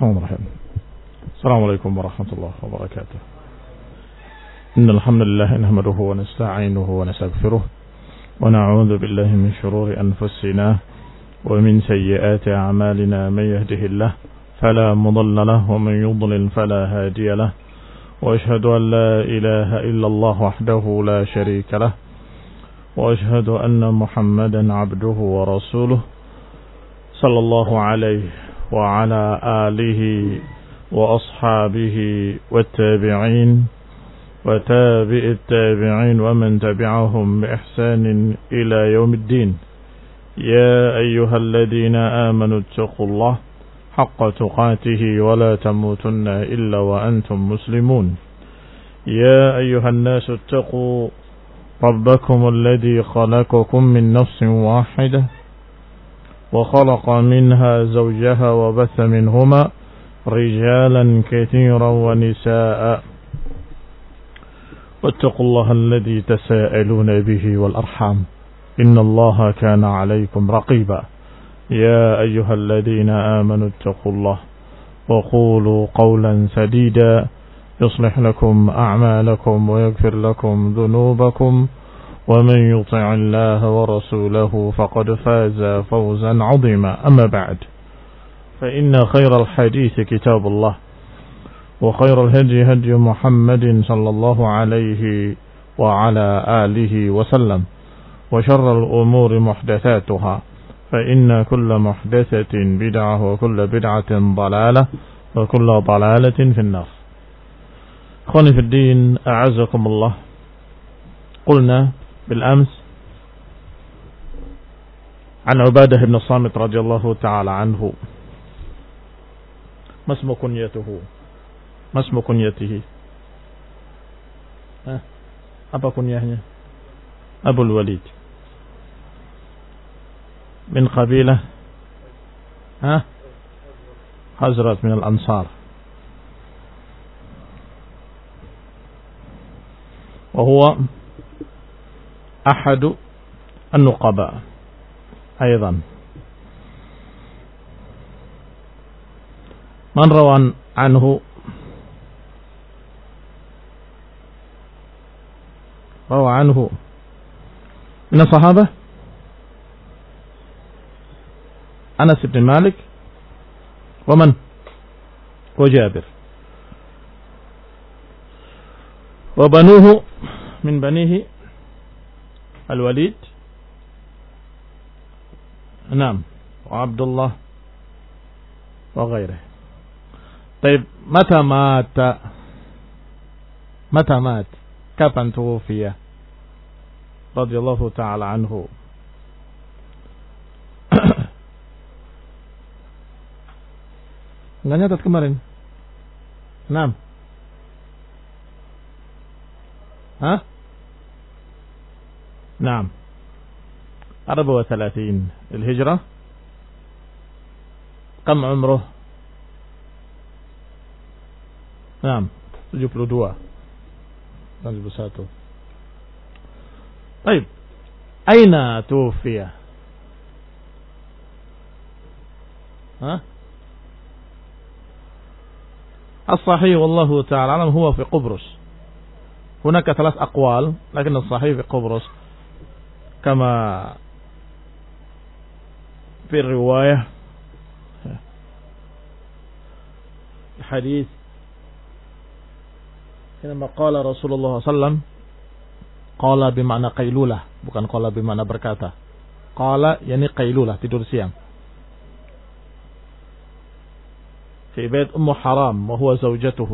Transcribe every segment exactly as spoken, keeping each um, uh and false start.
Bismillahirrahmanirrahim. Assalamualaikum warahmatullahi wabarakatuh. Innal hamdalillah nahmaduhu wa nasta'inuhu wa nastaghfiruh wa na'udzu billahi min shururi anfusina wa min sayyiati a'malina man yahdihillahu fala mudilla lahu wa man yudlil fala hadiya lahu wa ashhadu an la ilaha illallah wahdahu la sharika lahu wa ashhadu anna Muhammadan 'abduhu wa rasuluhu sallallahu alaihi وعلى آله وأصحابه والتابعين وتابع التابعين ومن تبعهم بإحسان إلى يوم الدين يا أيها الذين آمنوا اتقوا الله حق تقاته ولا تموتن إلا وأنتم مسلمون يا أيها الناس اتقوا ربكم الذي خلقكم من نفس واحدة وخلق منها زوجها وبث منهما رجالا كثيرا ونساء واتقوا الله الذي تساءلون به والأرحام إن الله كان عليكم رقيبا يا أيها الذين آمنوا اتقوا الله وقولوا قولا سديدا يصلح لكم أعمالكم ويغفر لكم ذنوبكم ومن يطع الله ورسوله فقد فاز فوزا عظيما أما بعد فإن خير الحديث كتاب الله وخير الهدي هدي محمد صلى الله عليه وعلى آله وسلم وشر الأمور محدثاتها فإن كل محدثة بدعة وكل بدعة ضلالة وكل ضلالة في النار. أخواني في الدين أعزكم الله. قلنا بالأمس عن عبادة بن الصامت رضي الله تعالى عنه ما اسم كنيته ما اسم كنيته ها apa kunyahnya Abu al-Walid من قبيلة ها حزرت من الأنصار وهو أحد النقباء أيضا. من روى عنه روى عنه من الصحابة أنس بن مالك ومن وجابر وبنوه من بنيه الوليد نعم وعبد الله وغيره. طيب متى مات متى مات kapan توفي رضي الله تعالى عنه؟ nggak nyatat kemarin. Naam. Hah? نعم أربعة وثلاثين الهجرة. كم عمره؟ نعم tujuh puluh dua tujuh puluh satu. طيب أين توفي؟ ها؟ الصحيح والله تعالى أعلم هو في قبرص. هناك ثلاث أقوال لكن الصحيح في قبرص كما في الرواية حديث حينما قال رسول الله صلى الله عليه وسلم قال بمعنى قيلولة bukan قال بمعنى berkata. قال يعني قيلولة tidur siang في بيت أم حرام وهو زوجته.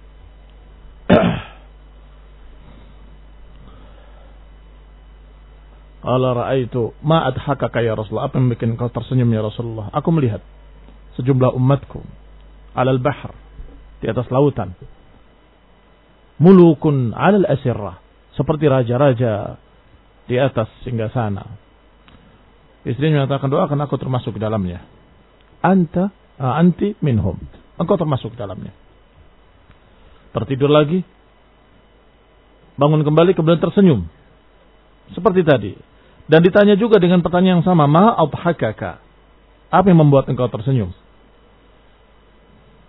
Qala ra'aitu ma adhakaka ya Rasulullah, apa yang bikin kau tersenyum ya Rasulullah? Aku melihat sejumlah umatku alal bahr, di atas lautan, mulukun alal asirrah, seperti raja-raja di atas singgasana. Istrinya mengatakan, doakan aku termasuk di dalamnya. Anta uh, anti minhum, engkau termasuk di dalamnya. Tertidur lagi, bangun kembali, kemudian tersenyum seperti tadi. Dan ditanya juga dengan pertanyaan yang sama, ma adhakaka, apa yang membuat engkau tersenyum?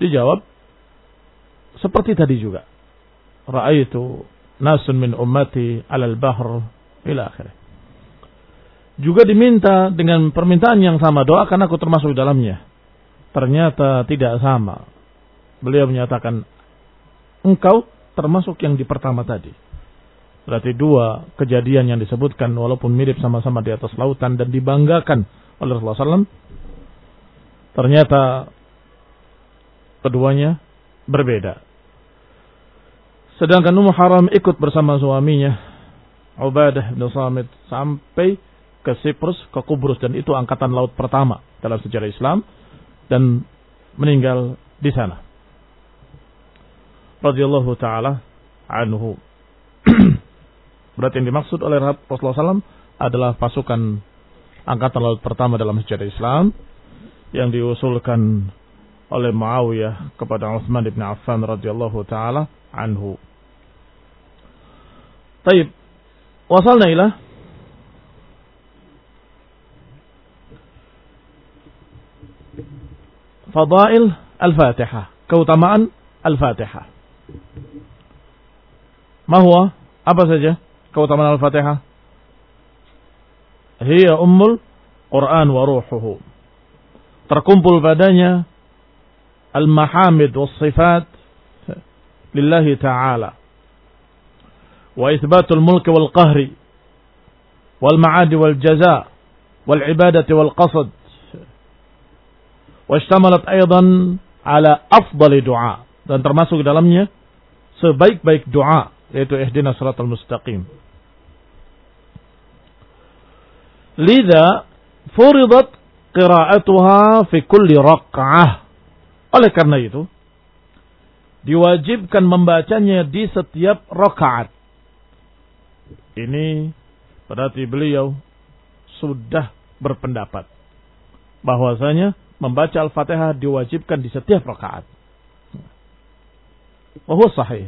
Dijawab seperti tadi juga. Ra'aitu nasun min ummati 'alal bahr ila akhirih. Juga diminta dengan permintaan yang sama, doakan aku termasuk dalamnya. Ternyata tidak sama. Beliau menyatakan, engkau termasuk yang di pertama tadi. Berarti dua kejadian yang disebutkan walaupun mirip sama-sama di atas lautan dan dibanggakan oleh Rasulullah shallallahu alaihi wasallam, ternyata keduanya berbeda. Sedangkan Ummu Haram ikut bersama suaminya Ubadah bin Samit sampai ke Siprus, ke Kubrus, dan itu angkatan laut pertama dalam sejarah Islam, dan meninggal di sana. Radhiyallahu taala anhu. Berarti yang dimaksud oleh Rasulullah shallallahu alaihi wasallam adalah pasukan angkatan laut pertama dalam sejarah Islam yang diusulkan oleh Muawiyah kepada Utsman bin Affan radhiyallahu taala anhu. Baik, wasalna ila fadail al-Fatihah, keutamaan al-Fatihah. Ma huwa? Apa saja keutamaan al-Fatihah? Hiya ummul Quran wa ruhuhu. Terkumpul padanya al-mahamid was sifat lillahi ta'ala wa itsbatul mulki wal qahri wal ma'adi wal jaza wal ibadati wal qasd. Washtamalat aidan ala afdali du'a, dan termasuk dalamnya sebaik-baik doa, yaitu ihdinas siratal mustaqim. Lidha furidat qira'atuha fi kulli raq'ah. Oleh karena itu diwajibkan membacanya di setiap rakaat. Ini berarti beliau sudah berpendapat bahwasanya membaca Al-Fatihah diwajibkan di setiap rakaat. Wa huwa sahih.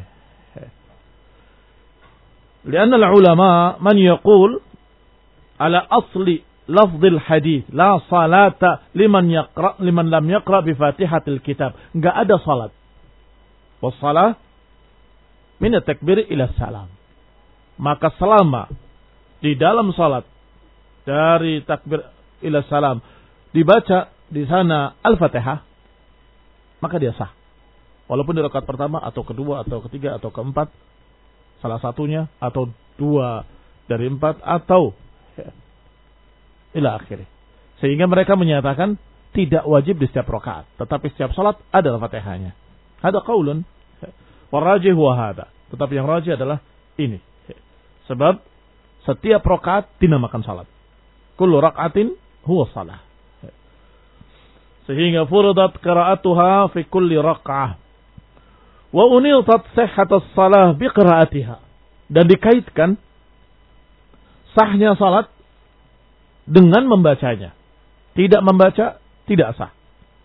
Lianna al-ulama man yaqul ala asli lafzil hadis la salata liman yaqra liman lam yaqra bi Fatihatil kitab. Enggak ada salat. Wassalah min at-takbir ila salam. Maka selama di dalam salat dari takbir ila salam dibaca di sana Al-Fatihah, maka dia sah. Walaupun di rakaat pertama atau kedua atau ketiga atau keempat, salah satunya atau dua dari empat atau ya, ila akhirih. Sehingga mereka menyatakan tidak wajib di setiap rakaat, tetapi setiap salat ada Al-Fatihahnya. Hada qaulun warajih wa hada. Tetapi yang rajih adalah ini. Sebab setiap rakaat dinamakan salat. Kullu rak'atin huwa salah. Sehingga furidat qira'atuha fi kulli raq'ah. Wa unitat sihhatus salah bi qira'atiha. Dan dikaitkan sahnya salat dengan membacanya. Tidak membaca tidak sah.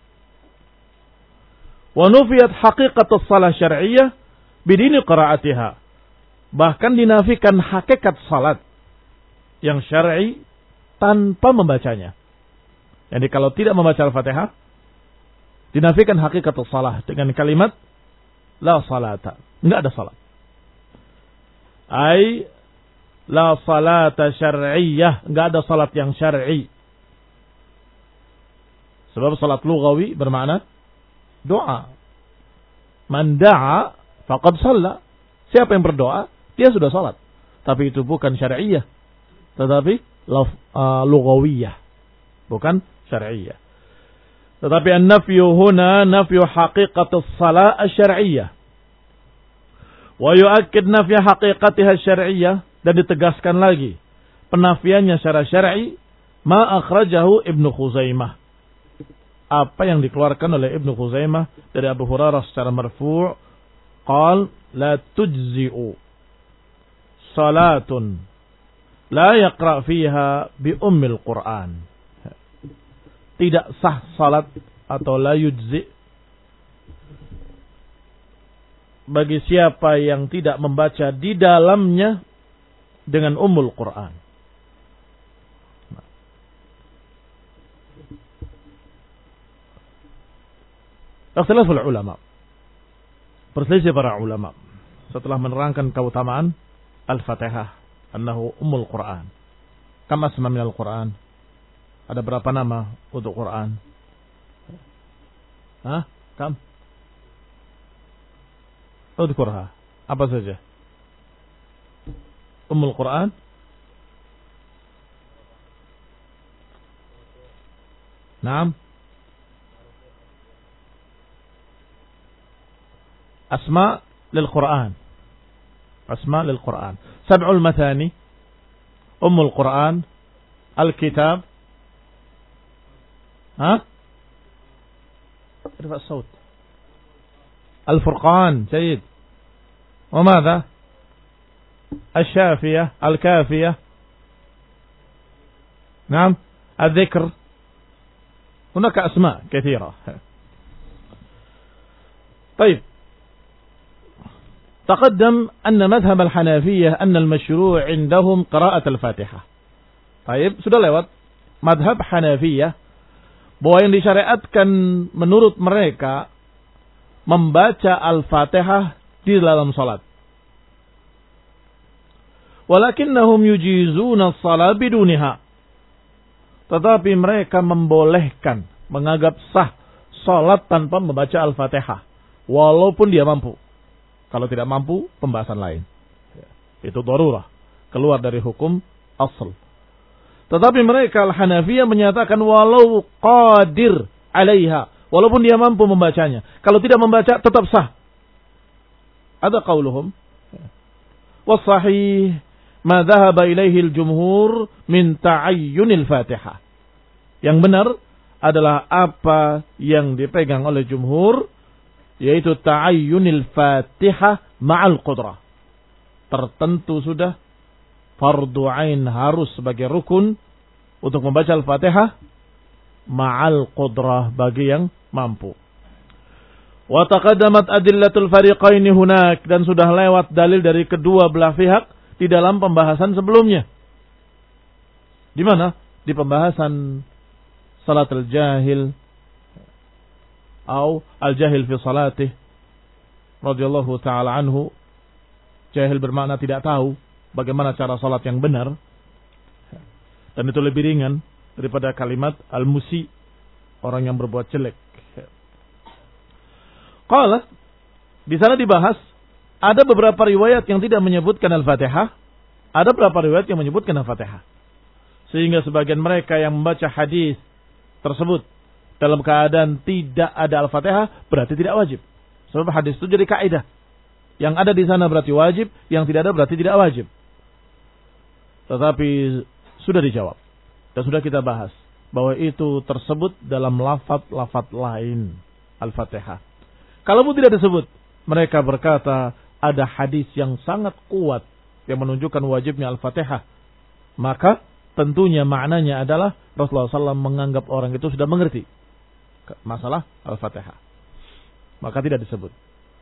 Wa nufiyat haqiqatus salah syar'iyyah bidini qira'atiha. Bahkan dinafikan hakikat salat yang syar'i tanpa membacanya. Jadi kalau tidak membaca Al-Fatihah, dinafikan hakikat salah dengan kalimat la salata. Enggak ada salat. Ai la salata syar'iyyah. Enggak ada salat yang syar'i. Sebab salat lughawi bermakna doa. Man da'a faqad shalla. Siapa yang berdoa, dia sudah salat. Tapi itu bukan syar'iyyah, tetapi uh, lughawiyah. Bukan syar'iyyah. Tetapi an-nafyu huna nafyu haqiqatus salah asy-syar'iyyah. Wa yu'akkid nafya haqiqatiha asy-syar'iyyah, dan ditegaskan lagi penafiannya secara syar'i ma akhrajahu Ibnu Khuzaimah. Apa yang dikeluarkan oleh Ibnu Khuzaimah dari Abu Hurairah secara marfu', qal la tujzi'u salatun la yaqra' fiha bi ummil Qur'an. Tidak sah salat atau la yujzi bagi siapa yang tidak membaca di dalamnya dengan ummul Quran. Ikhtilaful ulama. Perselisih para ulama setelah menerangkan keutamaan Al-Fatihah, annahu ummul Quran. Kam asma minal Quran? Ada berapa nama untuk Quran? Hah? Kam? Udhkurha. Apa saja? Ummul Quran? Naam. Asma lil Quran. Asma lil Quran. Sab'ul mathani. Ummul Quran. Al-Kitab. Ha? ارفع الصوت. الفرقان جيد. وماذا؟ الشافية. الكافية. نعم. الذكر. هناك أسماء كثيرة. طيب. تقدم أن مذهب الحنفية أن المشروع عندهم قراءة الفاتحة. طيب. Sudah lewat. Madhab Hanafiyah bahwa yang disyariatkan menurut mereka membaca Al-Fatihah di dalam salat. Walakinnahum yujizuna as-salat biduniha. Tetapi mereka membolehkan, menganggap sah salat tanpa membaca Al-Fatihah walaupun dia mampu. Kalau tidak mampu, pembahasan lain. Itu darurah, keluar dari hukum asal. Tetapi mereka Al-Hanafiyah menyatakan walau qadir alaiha, walaupun dia mampu membacanya. Kalau tidak membaca tetap sah. Ada qauluhum. Wasahih ma dhahaba ilaihi al-jumhur min ta'ayyunil Fatihah. Yang benar adalah apa yang dipegang oleh jumhur, yaitu ta'ayyunil Fatihah ma'al qudrah. Tertentu sudah fardu ain harus sebagai rukun untuk membaca Al-Fatihah ma'al qudrah bagi yang mampu. Wa taqaddamat adillatul fariqaini hunak, dan sudah lewat dalil dari kedua belah pihak di dalam pembahasan sebelumnya. Di mana? Di pembahasan salatul jahil atau al-jahil fi salatih radhiyallahu taala anhu. Jahil bermakna tidak tahu bagaimana cara salat yang benar. Dan itu lebih ringan daripada kalimat al-musi, orang yang berbuat jelek. Qala, di sana dibahas ada beberapa riwayat yang tidak menyebutkan Al-Fatihah, ada beberapa riwayat yang menyebutkan Al-Fatihah. Sehingga sebagian mereka yang membaca hadis tersebut dalam keadaan tidak ada Al-Fatihah berarti tidak wajib. Sebab hadis itu jadi kaidah. Yang ada di sana berarti wajib, yang tidak ada berarti tidak wajib. Tetapi sudah dijawab dan sudah kita bahas bahwa itu tersebut dalam lafaz-lafaz lain Al-Fatihah. Kalaupun tidak disebut, mereka berkata ada hadis yang sangat kuat yang menunjukkan wajibnya Al-Fatihah. Maka tentunya maknanya adalah Rasulullah shallallahu alaihi wasallam menganggap orang itu sudah mengerti masalah Al-Fatihah. Maka tidak disebut.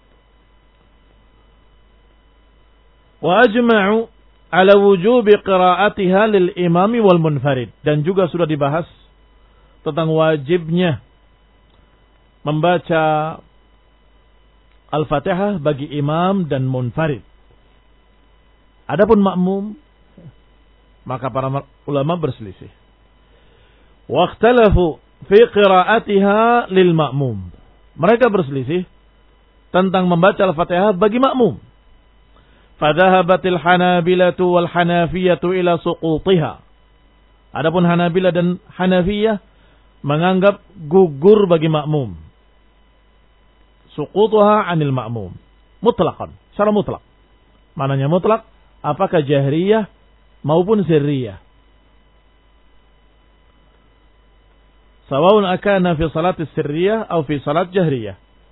Wa ajma'u ala wujubi qira'atiha lil imami wal munfarid. Dan juga sudah dibahas tentang wajibnya membaca Al-Fatihah bagi imam dan munfarid. Adapun makmum, maka para ulama berselisih. Wa ikhtalafu fi qira'atiha lil ma'mum. Mereka berselisih tentang membaca Al-Fatihah bagi makmum. Fadhahabatil Hanabilatu wal Hanafiyatu ila suqutiha. Adapun Hanabilah dan Hanafiyah menganggap gugur bagi makmum. Suqutuha 'anil ma'mum. Mutlaqan, secara mutlak. Mananya mutlak? Apakah jahriyah maupun sirriyah? Sawaun akana fi salat sirriyah atau fi salat jahriyah.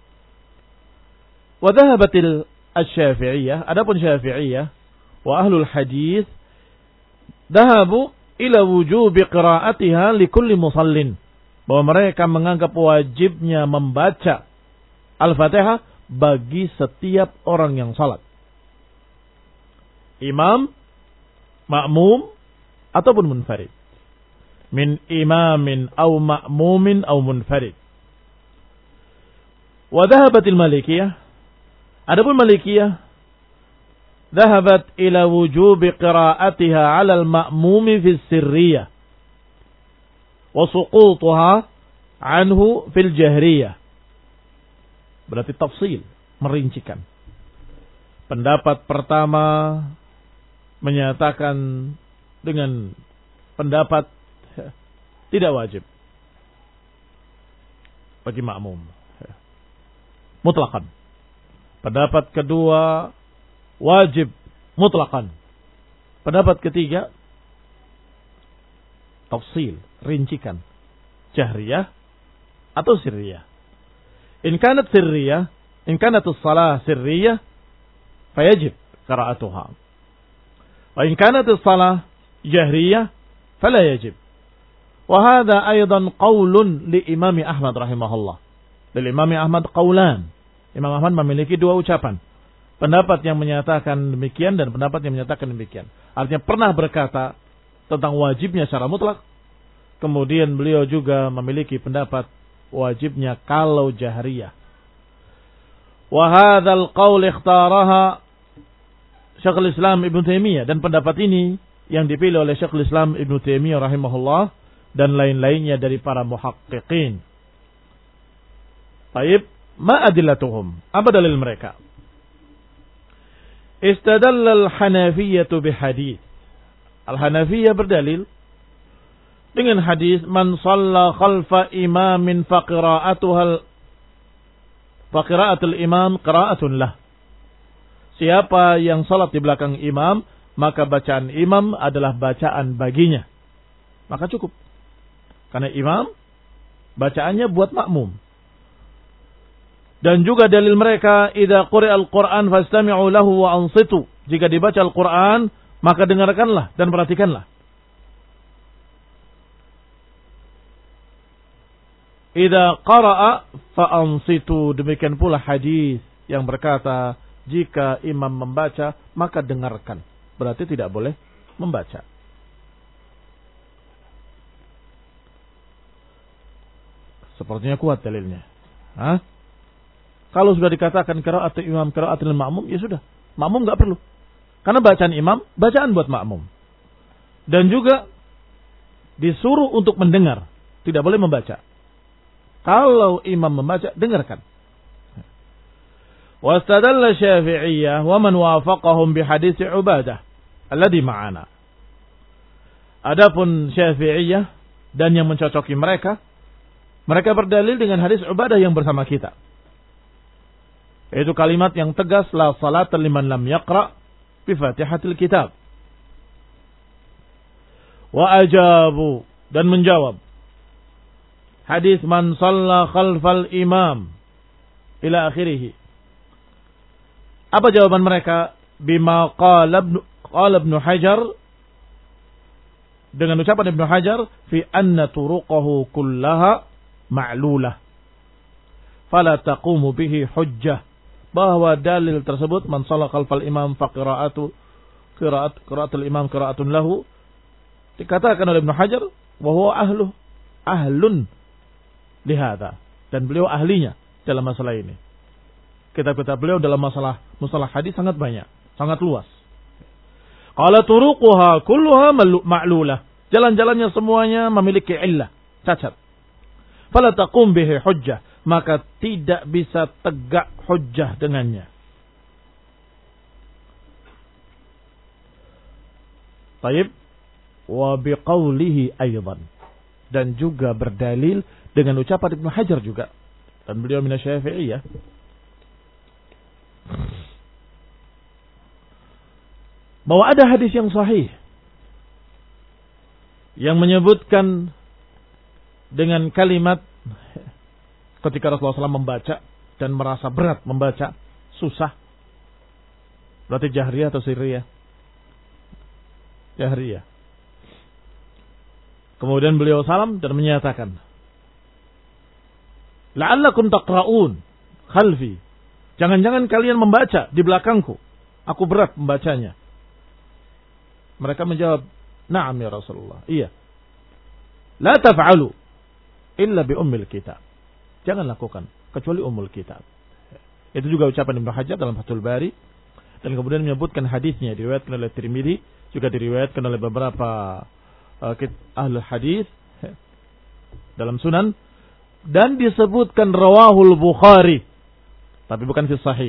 Wa dhahabatil Asy-Syafi'iyah, adapun Syafi'iyah wa ahlul hadis dhahabu ila wujubi qira'atiha li kulli musallin, bahwa mereka menganggap wajibnya membaca Al-Fatihah bagi setiap orang yang salat, imam, makmum ataupun munfarid, min imamin aw ma'mumin aw munfarid. Wa dhahabatil Malikiyah, adapun Malikiyah dhahabat ila wujubi qira'atiha 'ala al-ma'mumi fi sirriyah wa suqutuha anhu fil jahriyah. Berarti tafsil, merincikan. Pendapat pertama menyatakan dengan pendapat tidak wajib bagi makmum, mutlakan. Pendapat kedua wajib mutlakan. Pendapat ketiga tafsil, rincikan, jahriyah atau sirriyah. In kanat sirriyah, in kanat as-salah sirriyah, fayajib qira'atuha. Wa in kanat as-salah jahriyah, fala yajib. Wa hadha aidan qaulun li Imam Ahmad rahimahullah. Dari Imam Ahmad qaulan. Imam Ahmad memiliki dua ucapan. Pendapat yang menyatakan demikian dan pendapat yang menyatakan demikian. Artinya pernah berkata tentang wajibnya secara mutlak. Kemudian beliau juga memiliki pendapat wajibnya kalau jahriyah. Wa hadzal qaul ikhtaraha Syekhul Islam Ibnu Taimiyah, dan pendapat ini yang dipilih oleh Syekhul Islam Ibnu Taimiyah rahimahullah dan lain-lainnya dari para muhaqqiqin. Baik, ma adillatuhum? Apa dalil mereka? Istadalla al-Hanafiyyah bihadits. Al-Hanafiyyah berdalil dengan hadis man shalla khalfa imamin faqira'atuhal faqira'atul imam qira'atun lah. Siapa yang salat di belakang imam, maka bacaan imam adalah bacaan baginya. Maka cukup. Karena imam bacaannya buat makmum. Dan juga dalil mereka, idza quri'al Qur'an fastami'u lahu wa ansitu. Jika dibaca Al-Qur'an, maka dengarkanlah dan perhatikanlah. Idza qara'a fa ansitu. Demikian pula hadis yang berkata, jika imam membaca, maka dengarkan. Berarti tidak boleh membaca. Sepertinya kuat dalilnya. Hah? Kalau sudah dikatakan qiraatul imam, qiraatul ma'mum, ya sudah. Makmum enggak perlu. Karena bacaan imam, bacaan buat makmum. Dan juga disuruh untuk mendengar. Tidak boleh membaca. Kalau imam membaca, dengarkan. Wastadalla Syafi'iyah wa man wafaqahum bihadits Ubadah alladhi ma'ana. Adapun Syafi'iyah dan yang mencocoki mereka, mereka berdalil dengan hadis Ubadah yang bersama kita. Yaitu kalimat yang tegas, la salata liman lam yaqra bi Fatihatil Kitab. Wa ajabu, dan menjawab hadis man shalla khalfal imam ila akhirih. Apa jawaban mereka? Bima qala ibn, qala ibn Hajar, dengan ucapan Ibnu Hajar, fi anna turuqahu kullaha ma'lulah fala taqumu bihi hujjah, bahwa dalil tersebut man shalla khalfal imam fa qira'atu qira'at qira'atul imam qira'atun lahu, dikatakan oleh Ibnu Hajar wa huwa ahlu ahlun lihada, dan beliau ahlinya dalam masalah ini. Kitab-kitab beliau dalam masalah mustalah hadis sangat banyak, sangat luas. Qala turuquha kulluha ma'lulah, jalan-jalannya semuanya memiliki illah, cacat. Fala taqum bihi hujjah, maka tidak bisa tegak hujjah dengannya. Baik, wa biqaulihi aidan, dan juga berdalil dengan ucapan Ibnu Hajar juga, dan beliau minasy-Syafi'iyah. Bahwa ada hadis yang sahih yang menyebutkan dengan kalimat ketika Rasulullah shallallahu alaihi wasallam membaca dan merasa berat membaca, susah. Berarti jahriyah atau sirriyah? Jahriyah. Kemudian beliau salam dan menyatakan, la'allakum taqra'un khalfi. Jangan-jangan kalian membaca di belakangku. Aku berat membacanya. Mereka menjawab, na'am ya Rasulullah. Iya. La taf'alu illa bi ummil kitab. Jangan lakukan kecuali Ummul Kitab. Itu juga ucapan Ibnu Hajar dalam Fathul Bari, dan kemudian menyebutkan hadisnya diriwayatkan oleh Tirmidzi, juga diriwayatkan oleh beberapa uh, ahli hadis dalam Sunan, dan disebutkan rawahul Bukhari, tapi bukan fi sahih,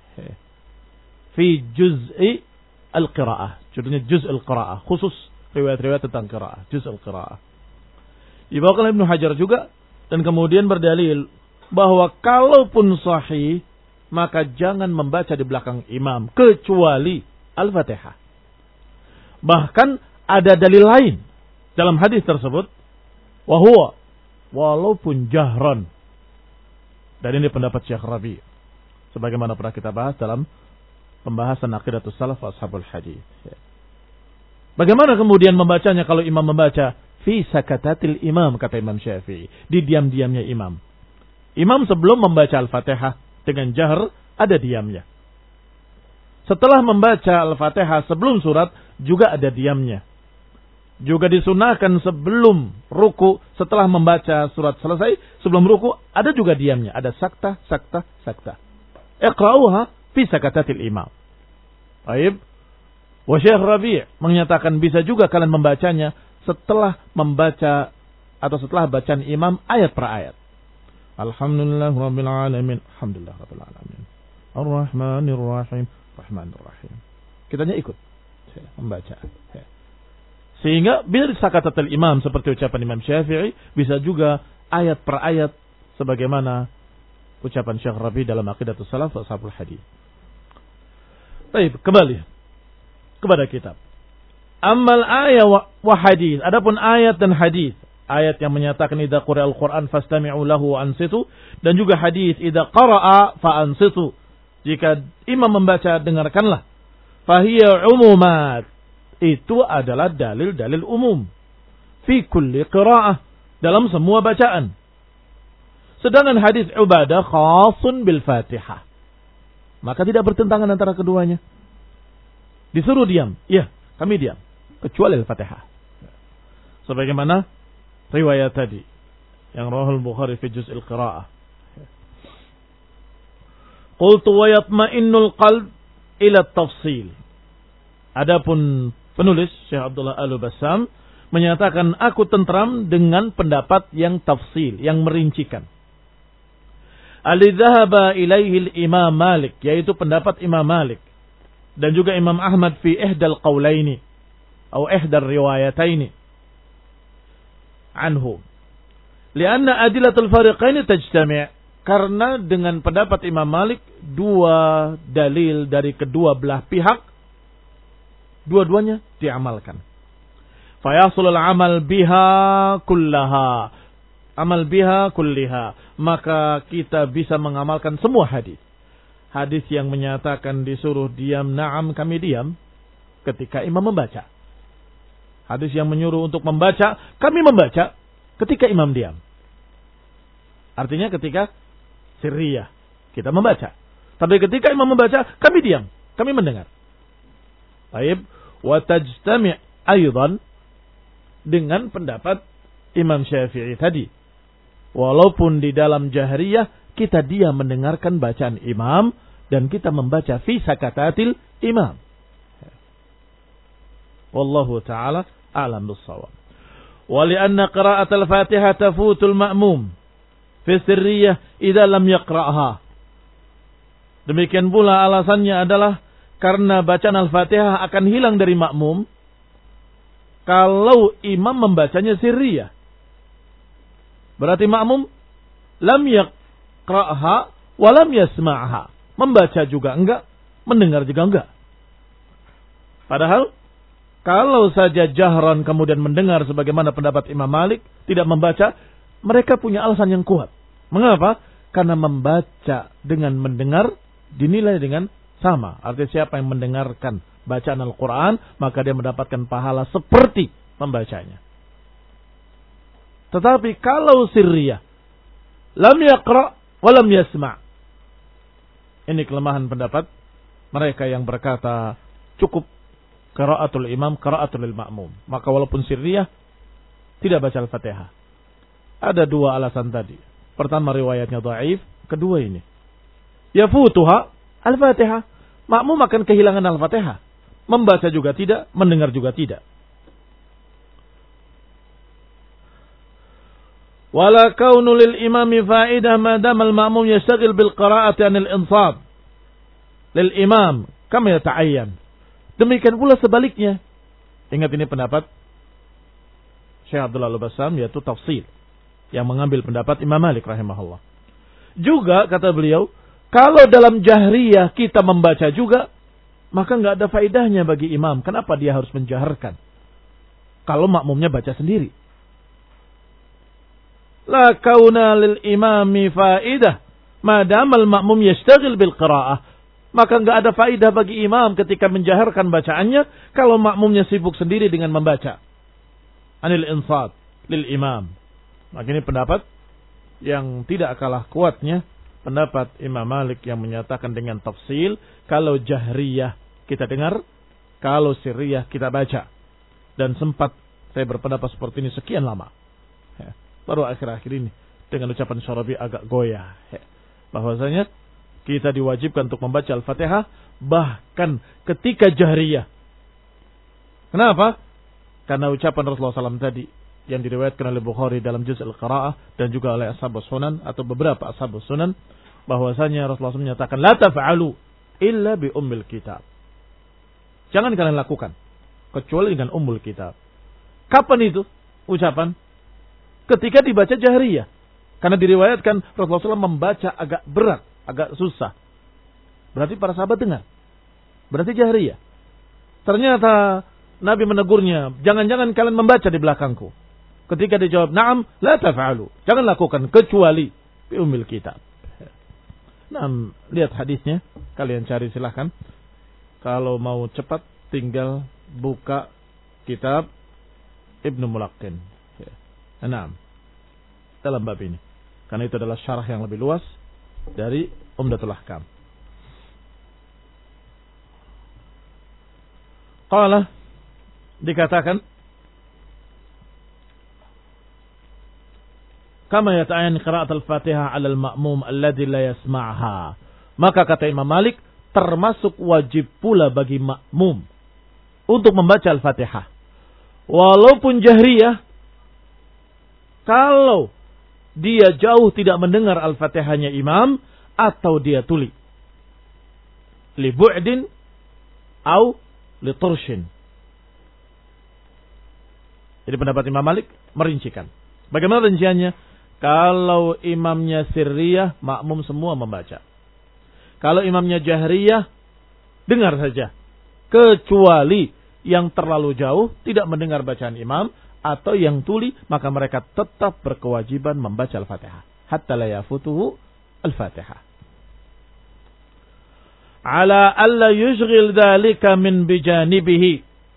fi juz'i al-qiraah, judulnya juz' al-qiraah, khusus riwayat-riwayat tentang qiraah, juz' al-qiraah. Dibawakan Ibnu Hajar juga, dan kemudian berdalil bahwa kalaupun sahih maka jangan membaca di belakang imam kecuali Al-Fatihah. Bahkan ada dalil lain dalam hadis tersebut, wa huwa walaupun jahran. Dan ini pendapat Syekh Rabi, sebagaimana pernah kita bahas dalam pembahasan Aqidatus Salaf wa Ashabul Hadis. Bagaimana kemudian membacanya kalau imam membaca? Fi sakatatil imam, kata Imam Syafi'i, di diam-diamnya imam. Imam sebelum membaca Al-Fatihah dengan jahr ada diamnya. Setelah membaca Al-Fatihah sebelum surat juga ada diamnya. Juga disunahkan sebelum ruku, setelah membaca surat selesai, sebelum ruku ada juga diamnya. Ada sakta, sakta, sakta. Iqra'uha fi sakatatil imam. Baik. Wa Syekh Rabi' menyatakan bisa juga kalian membacanya setelah membaca atau setelah bacaan imam ayat per ayat. Alhamdulillah Rabbil Alamin. Alhamdulillah Rabbil Alamin. Ar-Rahmanir Rahim. Rahmanir Rahim. Kitanya ikut membaca. Sehingga bila disakatatul imam seperti ucapan Imam Syafi'i, bisa juga ayat per ayat sebagaimana ucapan Syekh Rabi dalam Aqidatus Salaf wa Ashabul Hadis. Baik, kembali kepada kitab. Ammal ayat wa hadis. Adapun ayat dan hadis. Ayat yang menyatakan idza quri'al Qur'an fastami'u lahu wa ansitu, dan juga hadis idza qara'a fa ansitu. Jika imam membaca dengarkanlah. Fahiya umumat. Itu adalah dalil-dalil umum fi kulli qira'ah, dalam semua bacaan. Sedangkan hadis Ubadah khasun bil Fatihah. Maka tidak bertentangan antara keduanya. Disuruh diam. Iya, kami diam. Kecuali Al-Fatihah. Sebagaimana riwayat tadi yang rawahul Bukhari fi juz'il qira'ah. Qultu wa yatma'innul qalb ila tafsil. Adapun penulis Syekh Abdullah Al-Bassam menyatakan aku tentram dengan pendapat yang tafsil, yang merincikan. Alidhahaba ilaihi al-Imam Malik, yaitu pendapat Imam Malik, dan juga Imam Ahmad fi ihdal qawlaini atau ihdal riwayataini anhu. Lianna adilatul fariqaini tajtami', karena dengan pendapat Imam Malik dua dalil dari kedua belah pihak dua-duanya diamalkan. Fayasulul amal biha kullaha. Amal biha kulliha. Maka kita bisa mengamalkan semua hadis. Hadis yang menyatakan disuruh diam, na'am kami diam ketika imam membaca. Hadis yang menyuruh untuk membaca, kami membaca ketika imam diam. Artinya ketika sirriyah kita membaca. Tapi ketika imam membaca, kami diam, kami mendengar. Baik, wa tajtami' aidan dengan pendapat Imam Syafi'i tadi. Walaupun di dalam jahriyah kita diam mendengarkan bacaan imam dan kita membaca fi sakatatil imam. Wallahu ta'ala a'lam bis-shawab. Wa li'anna qira'atul Fatihah tafutul ma'mum fi sirriyah idza lam yaqra'ha. Demikian pula alasannya adalah karena bacaan Al-Fatihah akan hilang dari makmum kalau imam membacanya sirriyah. Berarti makmum lam yaqra'ha wa lam yasma'ha. Membaca juga enggak, mendengar juga enggak. Padahal kalau saja jahran kemudian mendengar sebagaimana pendapat Imam Malik, tidak membaca, mereka punya alasan yang kuat. Mengapa? Karena membaca dengan mendengar dinilai dengan sama. Artinya siapa yang mendengarkan bacaan Al-Quran, maka dia mendapatkan pahala seperti membacanya. Tetapi kalau sirriyah, lam yaqra' wa lam yasma'. Ini kelemahan pendapat mereka yang berkata cukup qira'atul imam, qira'atul ma'mum. Maka walaupun sirriyah, tidak baca Al-Fatihah. Ada dua alasan tadi. Pertama, riwayatnya dhaif, kedua ini. Yafutuha al-Fatihah. Makmum akan kehilangan al-Fatihah. Membaca juga tidak, mendengar juga tidak. Wala kaunu lil imami fa'idah madam al-ma'mum yashtagil bil qira'ati anil insab lil imam kama yata'ayyan. Demikian pula sebaliknya. Ingat ini pendapat Syekh Abdullah Al-Bassam, yaitu tafsir yang mengambil pendapat Imam Malik rahimahullah. Juga kata beliau, kalau dalam jahriyah kita membaca juga, maka nggak ada faedahnya bagi imam. Kenapa dia harus menjaharkan? Kalau makmumnya baca sendiri. La kauna lil imami faedah madam al makmum yashtagil bil qiraah. Maka nggak ada faedah bagi imam ketika menjaharkan bacaannya kalau makmumnya sibuk sendiri dengan membaca. Anil insat lil imam. Maka ini pendapat yang tidak kalah kuatnya pendapat Imam Malik yang menyatakan dengan tafsil, kalau jahriyah kita dengar, kalau sirriyah kita baca. Dan sempat saya berpendapat seperti ini sekian lama. Ya, baru akhir-akhir ini dengan ucapan Syarabi agak goyah. Ya, bahwasanya kita diwajibkan untuk membaca Al-Fatihah bahkan ketika jahriyah. Kenapa? Karena ucapan Rasulullah shallallahu alaihi wasallam tadi yang diriwayatkan oleh Bukhari dalam Juz' Al-Qira'ah dan juga oleh Ashabus Sunan atau beberapa Ashabus Sunan, bahwasanya Rasulullah shallallahu alaihi wasallam menyatakan la taf'alu illa bi ummil kitab. Jangan kalian lakukan kecuali dengan ummul kitab. Kapan itu ucapan? Ketika dibaca jahriyah. Karena diriwayatkan Rasulullah shallallahu alaihi wasallam membaca agak berat, agak susah. Berarti para sahabat dengar. Berarti jahriyah. Ternyata Nabi menegurnya, jangan-jangan kalian membaca di belakangku. Ketika dijawab, na'am, la taf'alu. Jangan lakukan, kecuali bi ummil kitab. Nah, lihat hadisnya. Kalian cari silahkan. Kalau mau cepat, tinggal buka kitab Ibnu Mulaqqin. Nah, dalam bab ini. Karena itu adalah syarah yang lebih luas dari Umdatul Ahkam. Qala, dikatakan, kama yata'ayyan qira'at al-Fatihah 'ala al-ma'mum alladhi la yasma'ha. Maka kata Imam Malik, termasuk wajib pula bagi makmum untuk membaca Al-Fatihah. Walaupun jahriyah, kalau dia jauh tidak mendengar Al-Fatihahnya imam atau dia tuli. Li bu'din au li turshin. Jadi pendapat Imam Malik merincikan. Bagaimana rinciannya? Kalau imamnya sirriyah, makmum semua membaca. Kalau imamnya jahriyah, dengar saja. Kecuali yang terlalu jauh, tidak mendengar bacaan imam, atau yang tuli, maka mereka tetap berkewajiban membaca Al-Fatihah. Hatta la yafutuhu Al-Fatihah. Ala alla yushghil dhalika min bijanibihi.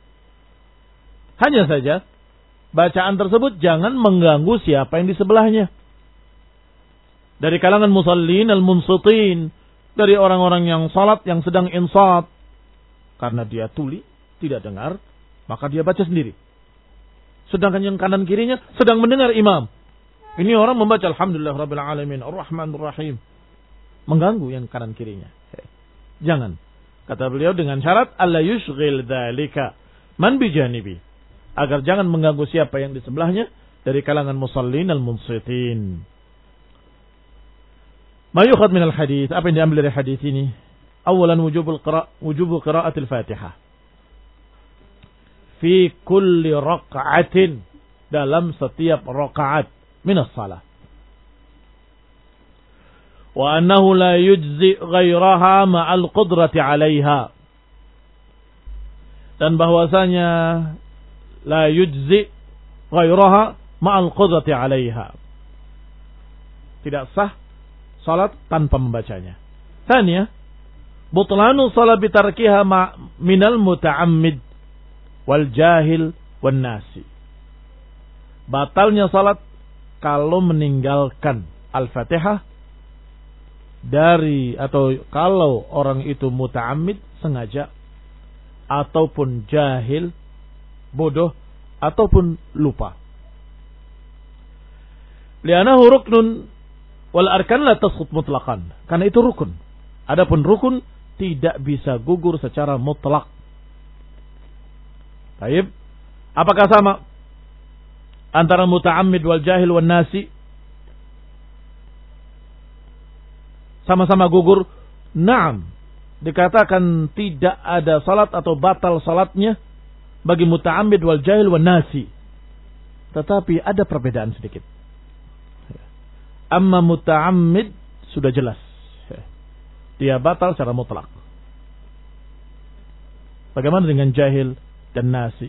Hanya saja, bacaan tersebut jangan mengganggu siapa yang di sebelahnya. Dari kalangan musallin al-munsitin, dari orang-orang yang salat yang sedang insat. Karena dia tuli, tidak dengar, maka dia baca sendiri. Sedangkan yang kanan kirinya sedang mendengar imam. Ini orang membaca Alhamdulillah Rabbil Alamin Ar-Rahmanur Rahim. Mengganggu yang kanan kirinya. Jangan. Kata beliau dengan syarat alla yushghil dzalika man bijanibi. Agar jangan mengganggu siapa yang di sebelahnya dari kalangan musallin al-munsitin. Ma yukhad min al-hadits, apa yang diambil dari hadis ini? Awalan wujubul qira' wujubu qira'atil Fatihah fi kulli raq'atin, dalam setiap rakaat min as-salah. Wa annahu la yujzi ghairaha ma'al qudrati 'alaiha. Dan bahwasanya la yujzi ghairaha ma'al qudrati 'alaiha. Tidak sah salat tanpa membacanya. Tanya, butlanu salat bitarkiha minal muta'ammid wal jahil wan nasi. Batalnya salat kalau meninggalkan Al-Fatihah dari atau kalau orang itu muta'ammid sengaja ataupun jahil bodoh ataupun lupa. Li'annahu ruknun Wal arkan la tasqut mutlaqan. Karena itu rukun. Adapun rukun tidak bisa gugur secara mutlak. Baik. Apakah sama antara muta'ammid wal jahil wal nasi? Sama-sama gugur? Naam. Dikatakan tidak ada salat atau batal salatnya bagi muta'ammid wal jahil wal nasi. Tetapi ada perbedaan sedikit. Amma muta'ammid sudah jelas. Dia batal secara mutlak. Bagaimana dengan jahil dan nasi?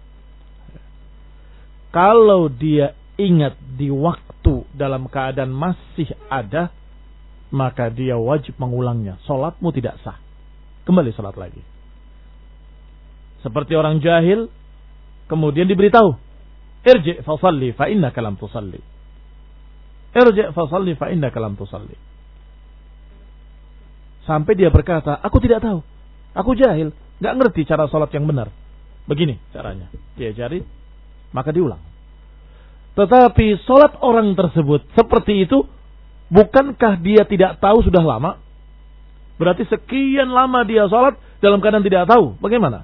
Kalau dia ingat di waktu dalam keadaan masih ada, maka dia wajib mengulangnya. Salatmu tidak sah. Kembali salat lagi. Seperti orang jahil, kemudian diberitahu, irji' fasalli fa innaka lam tusalli. Irji' fasalli fa innaka lam tusalli. Sampai dia berkata, aku tidak tahu. Aku jahil. Gak ngerti cara salat yang benar. Begini caranya. Dia jari, maka diulang. Tetapi salat orang tersebut seperti itu, bukankah dia tidak tahu sudah lama? Berarti sekian lama dia salat dalam keadaan tidak tahu. Bagaimana?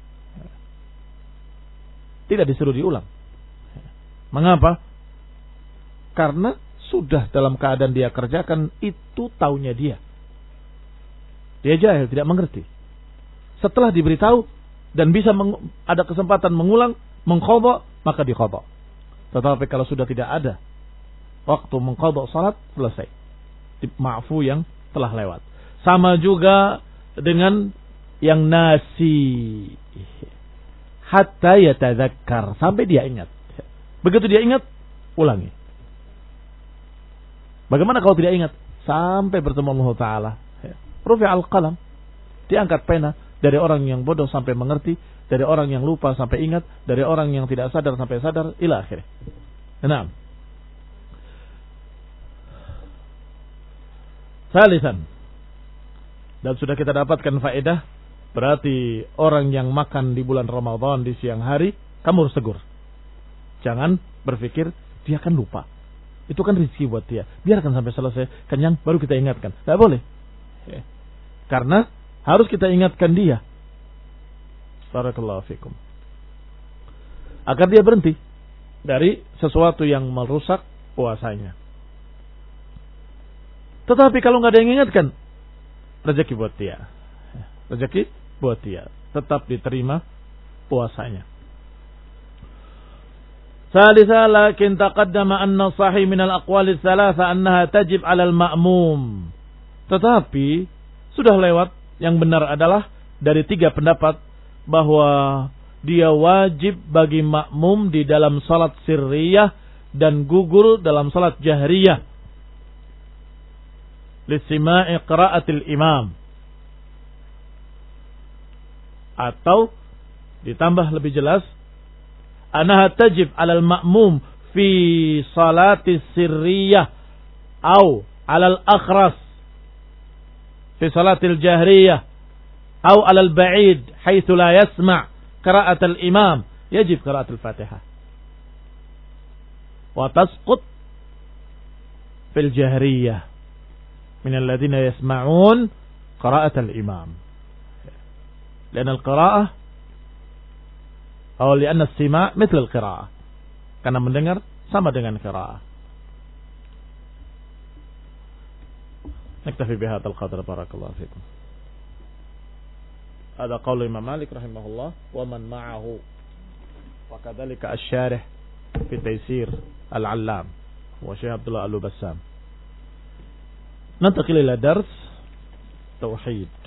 Tidak disuruh diulang. Mengapa? Karena sudah dalam keadaan dia kerjakan, itu taunya dia. Dia jahil, tidak mengerti. Setelah diberitahu dan bisa ada kesempatan mengulang, mengqadha, maka diqadha. Tetapi kalau sudah tidak ada waktu mengqadha salat, selesai. Ma'fu yang telah lewat. Sama juga dengan yang nasi. Hatta yatadzakkar, sampai dia ingat. Begitu dia ingat, ulangi. Bagaimana kalau tidak ingat? Sampai bertemu Allah Ta'ala. Rufi'al qalam, diangkat pena dari orang yang bodoh sampai mengerti, dari orang yang lupa sampai ingat, dari orang yang tidak sadar sampai sadar, ila akhirnya. Enam. Salisan. Dan sudah kita dapatkan faedah, berarti orang yang makan di bulan Ramadan di siang hari, kamu harus tegur. Jangan berpikir dia akan lupa. Itu kan rezeki buat dia. Biarkan sampai selesai kenyang, baru kita ingatkan. Tidak boleh. Karena harus kita ingatkan dia. Barakallahu fikum. Agar dia berhenti dari sesuatu yang merusak puasanya. Tetapi kalau nggak ada yang ingatkan, rezeki buat dia. Rezeki buat dia. Tetap diterima puasanya. Salisa lakin taqaddama anna sahih min al-aqwali thalatha annaha tajib 'ala al-ma'mum. Tetapi sudah lewat, yang benar adalah dari tiga pendapat bahwa dia wajib bagi makmum di dalam salat sirriyah dan gugur dalam salat jahriyah. Lisima'i qira'atil imam. Atau ditambah lebih jelas, anaha tajib 'alal ma'mum fi salati sirriyah au 'alal akhras في صلاة الجهرية أو على البعيد حيث لا يسمع قراءة الإمام يجب قراءة الفاتحة وتسقط في الجهرية من الذين يسمعون قراءة الإمام لأن القراءة أو لأن السماع مثل القراءة karena mendengar sama dengan qiraah. نكتفي بهذا القدر بارك الله فيكم. هذا قول الإمام مالك رحمه الله ومن معه وكذلك الشارح في تيسير العلام وشيخ عبد الله البسام. ننتقل إلى درس توحيد.